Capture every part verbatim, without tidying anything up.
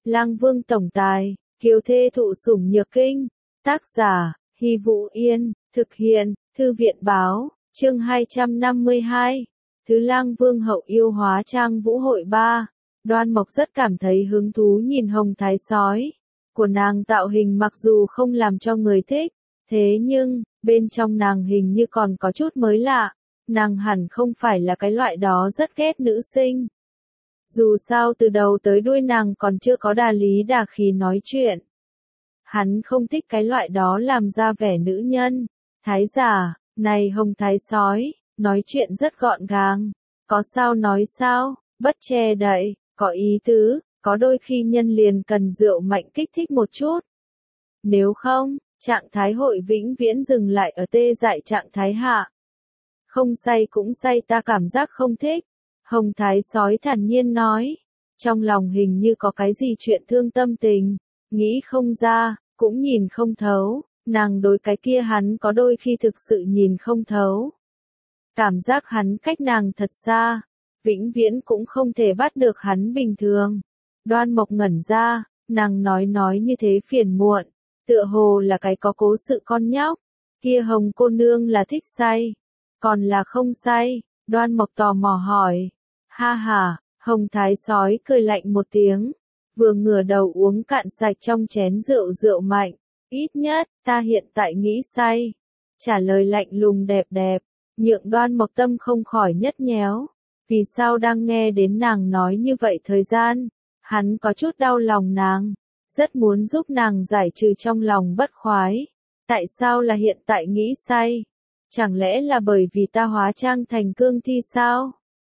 Lang Vương tổng tài, kiều thê thụ sủng nhược kinh. Tác giả, Hy Vũ Yên, thực hiện, Thư viện báo, chương hai trăm năm mươi hai. Thứ Lang Vương hậu yêu hóa trang vũ hội ba. Đoan Mộc rất cảm thấy hứng thú nhìn hồng thái sói. Của nàng tạo hình mặc dù không làm cho người thích, thế nhưng, bên trong nàng hình như còn có chút mới lạ. Nàng hẳn không phải là cái loại đó rất ghét nữ sinh. Dù sao từ đầu tới đuôi nàng còn chưa có đà lý đà khí nói chuyện. Hắn không thích cái loại đó làm ra vẻ nữ nhân. Thái giả, này hồng thái sói, nói chuyện rất gọn gàng. Có sao nói sao, bất che đậy, có ý tứ, có đôi khi nhân liền cần rượu mạnh kích thích một chút. Nếu không, trạng thái hội vĩnh viễn dừng lại ở tê dại trạng thái hạ. Không say cũng say, ta cảm giác không thích. Hồng thái sói thản nhiên nói. Trong lòng hình như có cái gì chuyện thương tâm tình. Nghĩ không ra, cũng nhìn không thấu. Nàng đối cái kia hắn có đôi khi thực sự nhìn không thấu. Cảm giác hắn cách nàng thật xa. Vĩnh viễn cũng không thể bắt được hắn bình thường. Đoan Mộc ngẩn ra, nàng nói nói như thế phiền muộn. Tựa hồ là cái có cố sự con nhóc. Kia hồng cô nương là thích say. Còn là không say, Đoan Mộc tò mò hỏi. Ha ha, hồng thái sói cười lạnh một tiếng. Vừa ngửa đầu uống cạn sạch trong chén rượu rượu mạnh. Ít nhất, ta hiện tại nghĩ say. Trả lời lạnh lùng đẹp đẹp, nhượng Đoan Mộc tâm không khỏi nhất nhéo. Vì sao đang nghe đến nàng nói như vậy thời gian, hắn có chút đau lòng nàng. Rất muốn giúp nàng giải trừ trong lòng bất khoái. Tại sao là hiện tại nghĩ say? Chẳng lẽ là bởi vì ta hóa trang thành cương thi sao?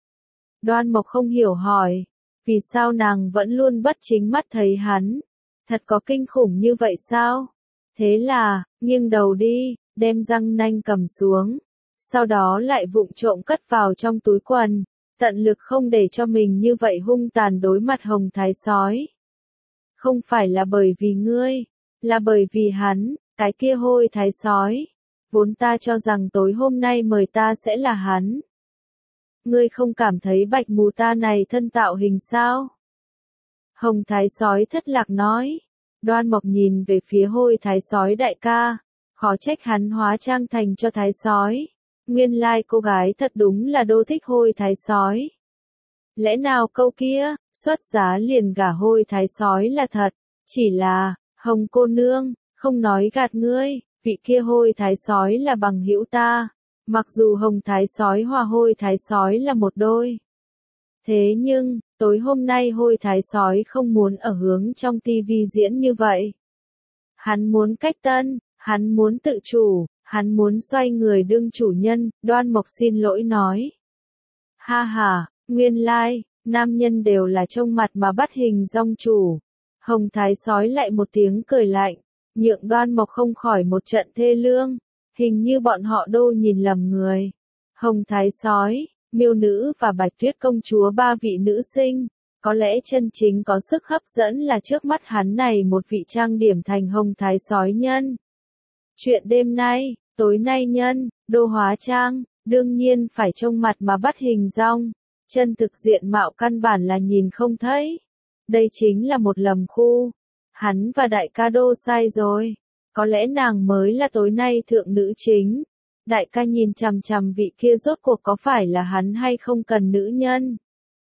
Đoan Mộc không hiểu hỏi. Vì sao nàng vẫn luôn bất chính mắt thấy hắn? Thật có kinh khủng như vậy sao? Thế là, nghiêng đầu đi, đem răng nanh cầm xuống. Sau đó lại vụng trộm cất vào trong túi quần. Tận lực không để cho mình như vậy hung tàn đối mặt hồng thái sói. Không phải là bởi vì ngươi, là bởi vì hắn, cái kia hôi thái sói. Vốn ta cho rằng tối hôm nay mời ta sẽ là hắn. Ngươi không cảm thấy bạch mù ta này thân tạo hình sao? Hồng thái sói thất lạc nói. Đoan Mộc nhìn về phía hôi thái sói đại ca. Khó trách hắn hóa trang thành cho thái sói. Nguyên lai cô gái thật đúng là đô thích hôi thái sói. Lẽ nào câu kia, xuất giá liền gả hôi thái sói là thật? Chỉ là, hồng cô nương, không nói gạt ngươi. Vị kia hôi thái sói là bằng hữu ta, mặc dù hồng thái sói hòa hôi thái sói là một đôi. Thế nhưng, tối hôm nay hôi thái sói không muốn ở hướng trong tivi diễn như vậy. Hắn muốn cách tân, hắn muốn tự chủ, hắn muốn xoay người đương chủ nhân. Đoan Mộc xin lỗi nói. Ha ha, nguyên lai, like, nam nhân đều là trông mặt mà bắt hình dong chủ. Hồng thái sói lại một tiếng cười lạnh. Nhượng Đoan Mộc không khỏi một trận thê lương, hình như bọn họ đô nhìn lầm người. Hồng thái sói, miêu nữ và bạch tuyết công chúa ba vị nữ sinh, có lẽ chân chính có sức hấp dẫn là trước mắt hắn này một vị trang điểm thành hồng thái sói nhân. Chuyện đêm nay, tối nay nhân, đô hóa trang, đương nhiên phải trông mặt mà bắt hình dong, chân thực diện mạo căn bản là nhìn không thấy. Đây chính là một lầm khu. Hắn và đại ca đô sai rồi. Có lẽ nàng mới là tối nay thượng nữ chính. Đại ca nhìn chằm chằm vị kia rốt cuộc có phải là hắn hay không cần nữ nhân.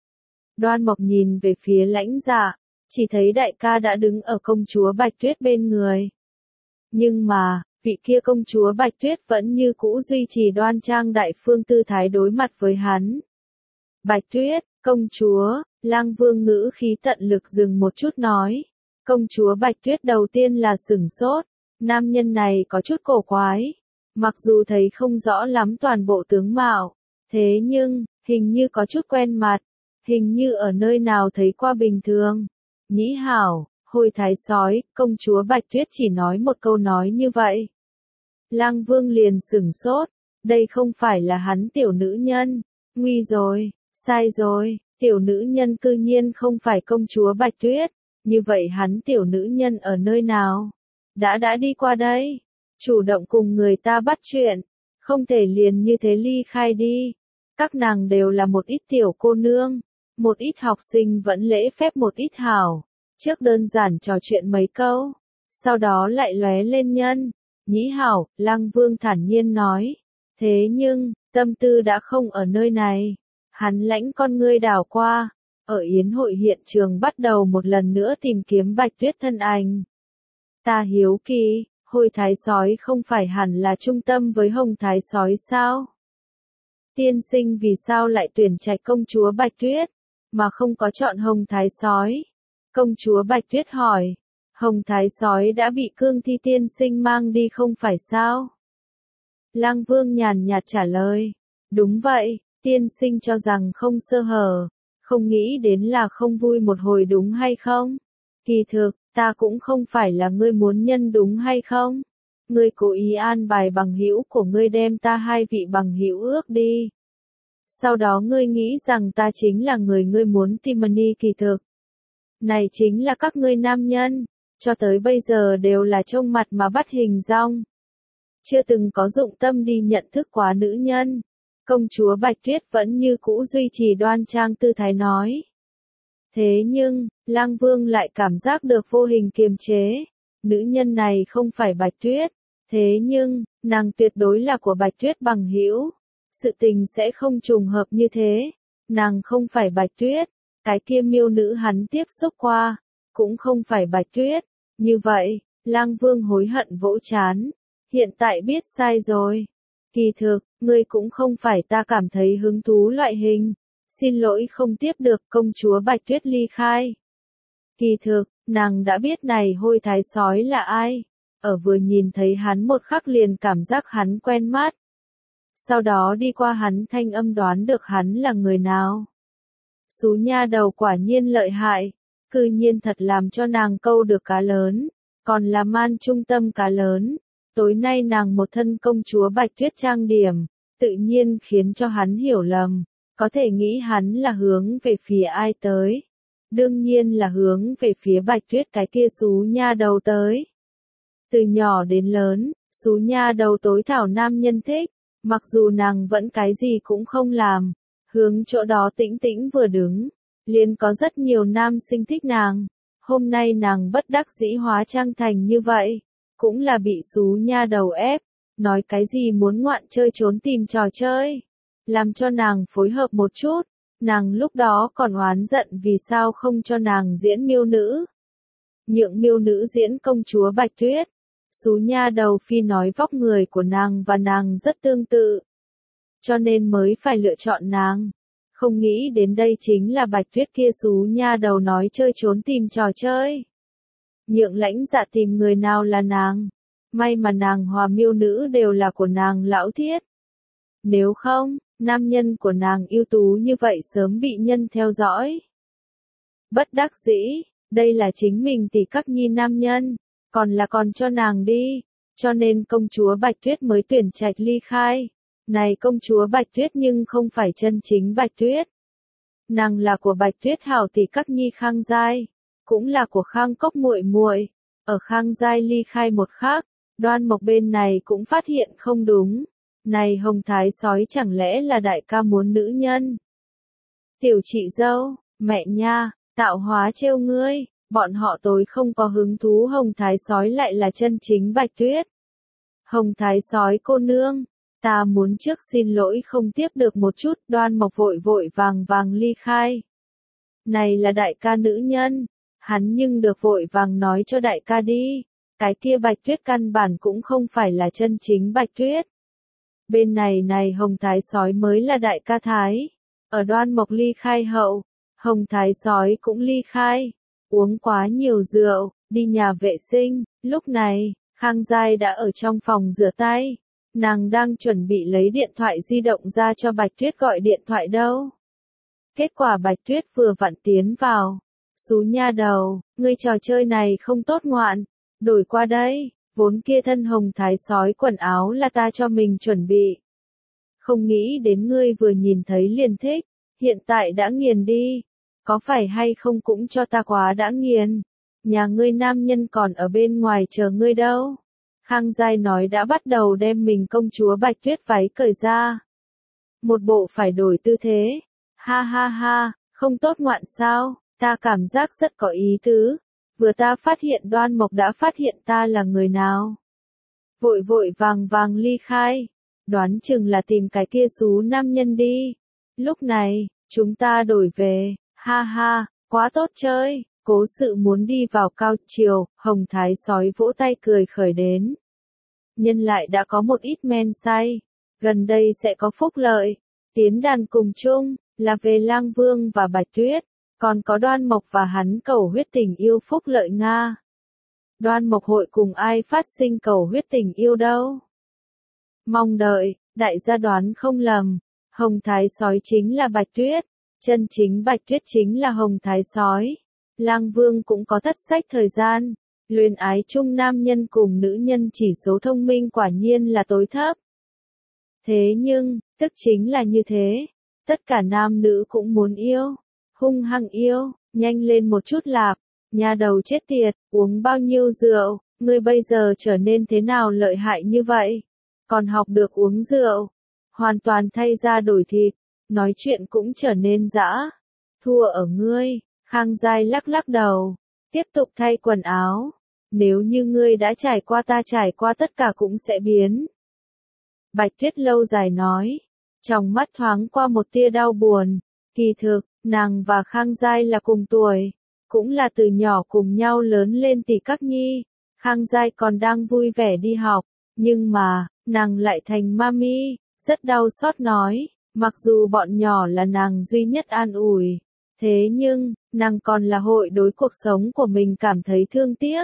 Đoan Mộc nhìn về phía Lãnh Dạ, chỉ thấy đại ca đã đứng ở công chúa Bạch Tuyết bên người. Nhưng mà, vị kia công chúa Bạch Tuyết vẫn như cũ duy trì đoan trang đại phương tư thái đối mặt với hắn. Bạch Tuyết, công chúa, Lang Vương ngữ khí tận lực dừng một chút nói. Công chúa Bạch Tuyết đầu tiên là sửng sốt, nam nhân này có chút cổ quái, mặc dù thấy không rõ lắm toàn bộ tướng mạo, thế nhưng, hình như có chút quen mặt, hình như ở nơi nào thấy qua bình thường. Nhĩ hảo, hôi thái sói, công chúa Bạch Tuyết chỉ nói một câu nói như vậy. Lang Vương liền sửng sốt, đây không phải là hắn tiểu nữ nhân, nguy rồi, sai rồi, tiểu nữ nhân cư nhiên không phải công chúa Bạch Tuyết. Như vậy hắn tiểu nữ nhân ở nơi nào? Đã đã đi qua đây. Chủ động cùng người ta bắt chuyện. Không thể liền như thế ly khai đi. Các nàng đều là một ít tiểu cô nương. Một ít học sinh vẫn lễ phép một ít hảo. Trước đơn giản trò chuyện mấy câu, sau đó lại lóe lên nhân. Nhĩ hảo, Lăng Vương thản nhiên nói. Thế nhưng, tâm tư đã không ở nơi này. Hắn lãnh con ngươi đảo qua, ở yến hội hiện trường bắt đầu một lần nữa tìm kiếm Bạch Tuyết thân ảnh. Ta hiếu kỳ, Hồi Thái sói không phải hẳn là trung tâm với Hồng Thái sói sao? Tiên sinh vì sao lại tuyển trạch công chúa Bạch Tuyết, mà không có chọn Hồng Thái sói? Công chúa Bạch Tuyết hỏi. Hồng Thái sói đã bị Cương Thi tiên sinh mang đi không phải sao? Lăng Vương nhàn nhạt trả lời. Đúng vậy, tiên sinh cho rằng không sơ hở, không nghĩ đến là không vui một hồi đúng hay không? Kỳ thực, ta cũng không phải là ngươi muốn nhân đúng hay không? Ngươi cố ý an bài bằng hữu của ngươi đem ta hai vị bằng hữu ước đi. Sau đó ngươi nghĩ rằng ta chính là người ngươi muốn tìm Mani kỳ thực. Này chính là các ngươi nam nhân, cho tới bây giờ đều là trông mặt mà bắt hình dong. Chưa từng có dụng tâm đi nhận thức quá nữ nhân. Công chúa Bạch Tuyết vẫn như cũ duy trì đoan trang tư thái nói. Thế nhưng, Lăng Vương lại cảm giác được vô hình kiềm chế. Nữ nhân này không phải Bạch Tuyết. Thế nhưng, nàng tuyệt đối là của Bạch Tuyết bằng hữu. Sự tình sẽ không trùng hợp như thế. Nàng không phải Bạch Tuyết. Cái kia miêu nữ hắn tiếp xúc qua, cũng không phải Bạch Tuyết. Như vậy, Lăng Vương hối hận vỗ chán. Hiện tại biết sai rồi. Kỳ thực, ngươi cũng không phải ta cảm thấy hứng thú loại hình. Xin lỗi không tiếp được, công chúa Bạch Tuyết ly khai. Kỳ thực, nàng đã biết này Hôi Thái sói là ai. Ở vừa nhìn thấy hắn một khắc liền cảm giác hắn quen mắt. Sau đó đi qua hắn thanh âm đoán được hắn là người nào. Xú nha đầu quả nhiên lợi hại. Cư nhiên thật làm cho nàng câu được cá lớn. Còn là man trung tâm cá lớn. Tối nay nàng một thân công chúa Bạch Tuyết trang điểm, tự nhiên khiến cho hắn hiểu lầm, có thể nghĩ hắn là hướng về phía ai tới. Đương nhiên là hướng về phía Bạch Tuyết cái kia xú nha đầu tới. Từ nhỏ đến lớn, xú nha đầu tối thảo nam nhân thích, mặc dù nàng vẫn cái gì cũng không làm, hướng chỗ đó tĩnh tĩnh vừa đứng, liền có rất nhiều nam sinh thích nàng. Hôm nay nàng bất đắc dĩ hóa trang thành như vậy. Cũng là bị xú nha đầu ép, nói cái gì muốn ngoạn chơi trốn tìm trò chơi, làm cho nàng phối hợp một chút, nàng lúc đó còn oán giận vì sao không cho nàng diễn miêu nữ. Nhượng miêu nữ diễn công chúa Bạch Tuyết, xú nha đầu phi nói vóc người của nàng và nàng rất tương tự, cho nên mới phải lựa chọn nàng. Không nghĩ đến đây chính là Bạch Tuyết kia xú nha đầu nói chơi trốn tìm trò chơi. Nhượng lãnh dạ tìm người nào là nàng. May mà nàng hòa miêu nữ đều là của nàng lão thiết. Nếu không, nam nhân của nàng ưu tú như vậy sớm bị nhân theo dõi. Bất đắc dĩ, đây là chính mình tỷ các nhi nam nhân, còn là còn cho nàng đi, cho nên công chúa Bạch Tuyết mới tuyển trạch ly khai. Này công chúa Bạch Tuyết nhưng không phải chân chính Bạch Tuyết. Nàng là của Bạch Tuyết hảo tỷ các nhi Khang Giai. Cũng là của Khang Cốc muội muội. Ở Khang Giai ly khai một khắc, Đoan Mộc bên này cũng phát hiện không đúng. Này Hồng Thái sói chẳng lẽ là đại ca muốn nữ nhân? Tiểu chị dâu, mẹ nha, tạo hóa trêu ngươi, bọn họ tối không có hứng thú Hồng Thái sói lại là chân chính Bạch Tuyết. Hồng Thái sói cô nương, ta muốn trước xin lỗi không tiếp được một chút, Đoan Mộc vội vội vàng vàng ly khai. Này là đại ca nữ nhân. Hắn nhưng được vội vàng nói cho đại ca đi, cái kia Bạch Tuyết căn bản cũng không phải là chân chính Bạch Tuyết. Bên này này Hồng Thái sói mới là đại ca Thái. Ở Đoan Mộc ly khai hậu, Hồng Thái sói cũng ly khai, uống quá nhiều rượu, đi nhà vệ sinh. Lúc này, Khang Giai đã ở trong phòng rửa tay, nàng đang chuẩn bị lấy điện thoại di động ra cho Bạch Tuyết gọi điện thoại đâu. Kết quả Bạch Tuyết vừa vặn tiến vào. Xú nha đầu, ngươi trò chơi này không tốt ngoạn, đổi qua đây, vốn kia thân Hồng Thái sói quần áo là ta cho mình chuẩn bị. Không nghĩ đến ngươi vừa nhìn thấy liền thích, hiện tại đã nghiền đi, có phải hay không cũng cho ta quá đã nghiền, nhà ngươi nam nhân còn ở bên ngoài chờ ngươi đâu. Khang Giai nói đã bắt đầu đem mình công chúa Bạch Tuyết váy cởi ra. Một bộ phải đổi tư thế, ha ha ha, không tốt ngoạn sao? Ta cảm giác rất có ý tứ, vừa ta phát hiện Đoan Mộc đã phát hiện ta là người nào. Vội vội vàng vàng ly khai, đoán chừng là tìm cái kia xú nam nhân đi. Lúc này, chúng ta đổi về, ha ha, quá tốt chơi, cố sự muốn đi vào cao chiều, Hồng Thái sói vỗ tay cười khởi đến. Nhân lại đã có một ít men say, gần đây sẽ có phúc lợi, tiến đàn cùng chung, là về Lang Vương và Bạch Tuyết, còn có Đoan Mộc và hắn cầu huyết tình yêu phúc lợi Nga. Đoan Mộc hội cùng ai phát sinh cầu huyết tình yêu đâu? Mong đợi, đại gia đoán không lầm, Hồng Thái sói chính là Bạch Tuyết, chân chính Bạch Tuyết chính là Hồng Thái sói. Lang Vương cũng có thất sách thời gian, luyến ái chung nam nhân cùng nữ nhân chỉ số thông minh quả nhiên là tối thấp. Thế nhưng, tức chính là như thế, tất cả nam nữ cũng muốn yêu, hung hăng yêu, nhanh lên một chút lạp, nhà đầu chết tiệt, uống bao nhiêu rượu, ngươi bây giờ trở nên thế nào lợi hại như vậy, còn học được uống rượu, hoàn toàn thay ra đổi thịt, nói chuyện cũng trở nên dã, thua ở ngươi. Khang Giai lắc lắc đầu, tiếp tục thay quần áo, nếu như ngươi đã trải qua ta trải qua tất cả cũng sẽ biến. Bạch Tuyết lâu dài nói, trong mắt thoáng qua một tia đau buồn, kỳ thực, nàng và Khang Giai là cùng tuổi, cũng là từ nhỏ cùng nhau lớn lên tỷ các nhi, Khang Giai còn đang vui vẻ đi học, nhưng mà, nàng lại thành mami, rất đau xót nói, mặc dù bọn nhỏ là nàng duy nhất an ủi. Thế nhưng, nàng còn là hội đối cuộc sống của mình cảm thấy thương tiếc.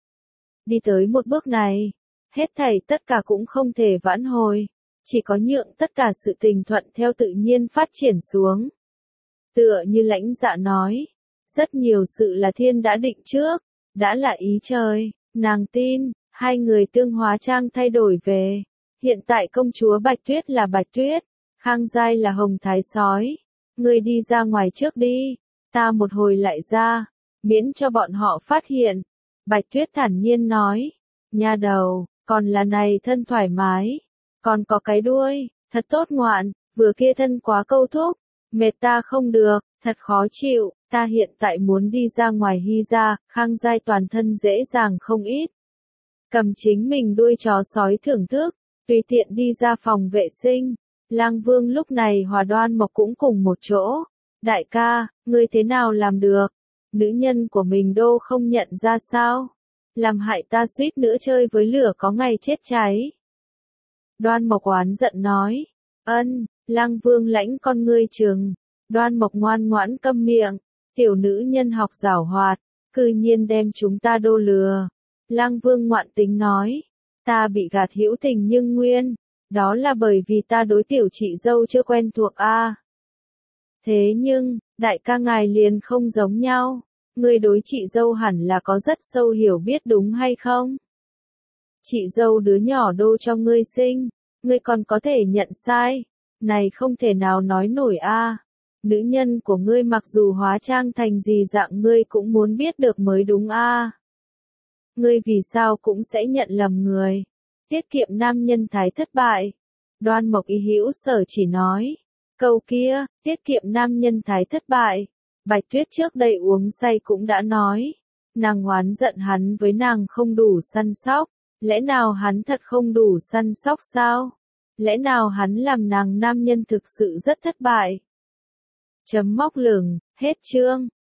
Đi tới một bước này, hết thảy tất cả cũng không thể vãn hồi, chỉ có nhượng tất cả sự tình thuận theo tự nhiên phát triển xuống. Tựa như Lãnh Dạ nói, rất nhiều sự là thiên đã định trước, đã là ý trời, nàng tin, hai người tương hóa trang thay đổi về. Hiện tại công chúa Bạch Tuyết là Bạch Tuyết, Khang Giai là Hồng Thái sói. Ngươi đi ra ngoài trước đi, ta một hồi lại ra, miễn cho bọn họ phát hiện. Bạch Tuyết thản nhiên nói, nha đầu, còn là này thân thoải mái, còn có cái đuôi, thật tốt ngoạn, vừa kia thân quá câu thúc, mệt ta không được, thật khó chịu, ta hiện tại muốn đi ra ngoài hy ra, Khang Giai toàn thân dễ dàng không ít. Cầm chính mình đuôi chó sói thưởng thức, tùy tiện đi ra phòng vệ sinh. Lang Vương lúc này hòa Đoan Mộc cũng cùng một chỗ. Đại ca, ngươi thế nào làm được? Nữ nhân của mình đô không nhận ra sao? Làm hại ta suýt nữa chơi với lửa có ngày chết cháy. Đoan Mộc oán giận nói. Ân, Lang Vương lãnh con ngươi trừng. Đoan Mộc ngoan ngoãn câm miệng. Tiểu nữ nhân học giảo hoạt, cư nhiên đem chúng ta đô lừa. Lang Vương ngoạn tính nói. Ta bị gạt hữu tình nhưng nguyên. Đó là bởi vì ta đối tiểu chị dâu chưa quen thuộc a. À. Thế nhưng, đại ca ngài liền không giống nhau. Ngươi đối chị dâu hẳn là có rất sâu hiểu biết đúng hay không? Chị dâu đứa nhỏ đô cho ngươi sinh, ngươi còn có thể nhận sai. Này không thể nào nói nổi a. À. Nữ nhân của ngươi mặc dù hóa trang thành gì dạng ngươi cũng muốn biết được mới đúng a. À. Ngươi vì sao cũng sẽ nhận lầm người. Tiết kiệm nam nhân thái thất bại. Đoan Mộc ý hữu sở chỉ nói. Câu kia, tiết kiệm nam nhân thái thất bại. Bạch Tuyết trước đây uống say cũng đã nói. Nàng oán giận hắn với nàng không đủ săn sóc. Lẽ nào hắn thật không đủ săn sóc sao? Lẽ nào hắn làm nàng nam nhân thực sự rất thất bại? Chấm móc lửng, hết chương.